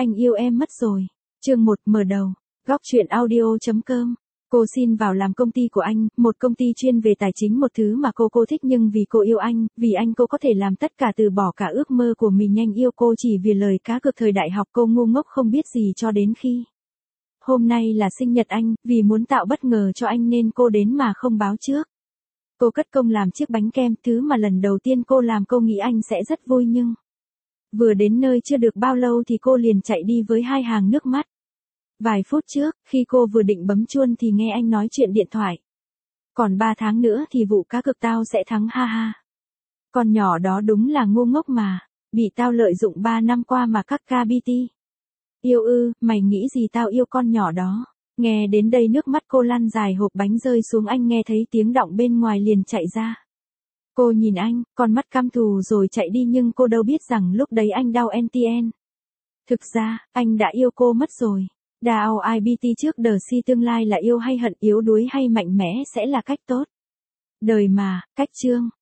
Anh yêu em mất rồi. Chương 1 mở đầu. Góc truyện audio.com. Cô xin vào làm công ty của anh, một công ty chuyên về tài chính, một thứ mà cô thích, nhưng vì cô yêu anh, vì anh cô có thể làm tất cả, từ bỏ cả ước mơ của mình. Anh yêu cô chỉ vì lời cá cược thời đại học. Cô ngu ngốc không biết gì cho đến khi hôm nay là sinh nhật anh, vì muốn tạo bất ngờ cho anh nên cô đến mà không báo trước. Cô cất công làm chiếc bánh kem, thứ mà lần đầu tiên cô làm cô nghĩ anh sẽ rất vui, nhưng vừa đến nơi chưa được bao lâu thì cô liền chạy đi với 2 hàng nước mắt. Vài phút trước, khi cô vừa định bấm chuông thì nghe anh nói chuyện điện thoại. Còn 3 tháng nữa thì vụ cá cược tao sẽ thắng, ha ha. Con nhỏ đó đúng là ngu ngốc mà, bị tao lợi dụng 3 năm qua mà các KBT. Yêu ư, mày nghĩ gì tao yêu con nhỏ đó. Nghe đến đây nước mắt cô lăn dài, hộp bánh rơi xuống. Anh nghe thấy tiếng động bên ngoài liền chạy ra. Cô nhìn anh, con mắt căm thù rồi chạy đi, nhưng cô đâu biết rằng lúc đấy anh đau NTN. Thực ra, anh đã yêu cô mất rồi. Đào IBT trước đời si, tương lai là yêu hay hận, yếu đuối hay mạnh mẽ sẽ là cách tốt đời mà. Cách chương